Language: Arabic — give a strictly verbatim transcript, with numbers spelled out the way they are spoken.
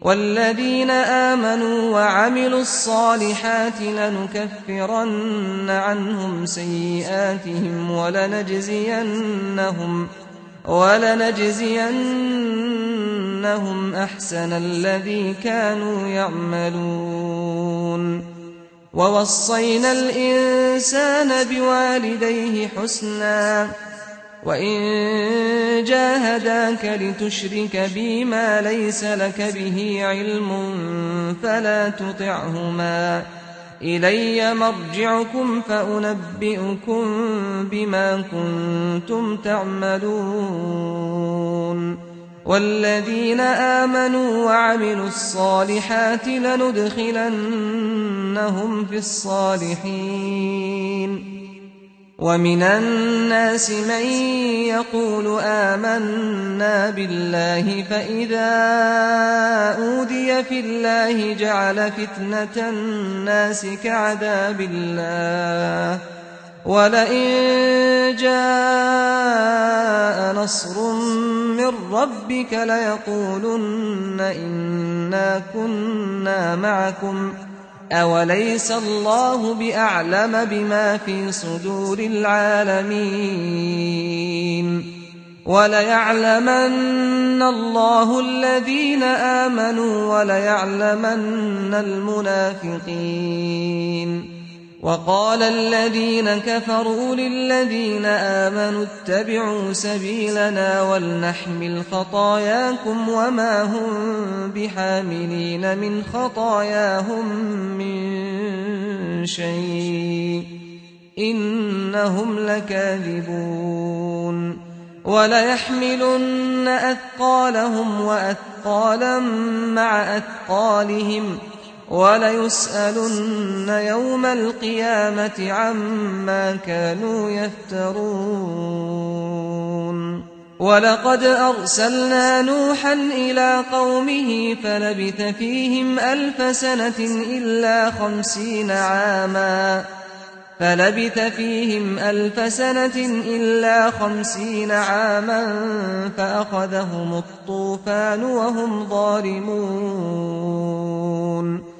والذين آمنوا وعملوا الصالحات لنكفرن عنهم سيئاتهم ولنجزينهم ولنجزينهم أحسن الذي كانوا يعملون ووصينا الإنسان بوالديه حسنا وإن جاهداك لتشرك بي ما ليس لك به علم فلا تطعهما إلي مرجعكم فأنبئكم بما كنتم تعملون والذين آمنوا وعملوا الصالحات لندخلنهم في الصالحين ومن الناس من يقول آمنا بالله فإذا أوذي في الله جعل فتنة الناس كعذاب الله ولئن جاء نصر من ربك ليقولن إنا كنا معكم أوليس الله بأعلم بما في صدور العالمين وليعلمن الله الذين آمنوا وليعلمن المنافقين وقال الذين كفروا للذين آمنوا اتبعوا سبيلنا ولنحمل خطاياكم وما هم بحاملين من خطاياهم من شيء إنهم لكاذبون وليحملن أثقالهم وأثقالا مع أثقالهم وليسألن يوم القيامة عما كانوا يفترون ولقد أرسلنا نوحا إلى قومه فلبث فيهم ألف سنة إلا خمسين عاما فلبث فيهم ألف سنة إلا خمسين عاما فأخذهم الطوفان وهم ظالمون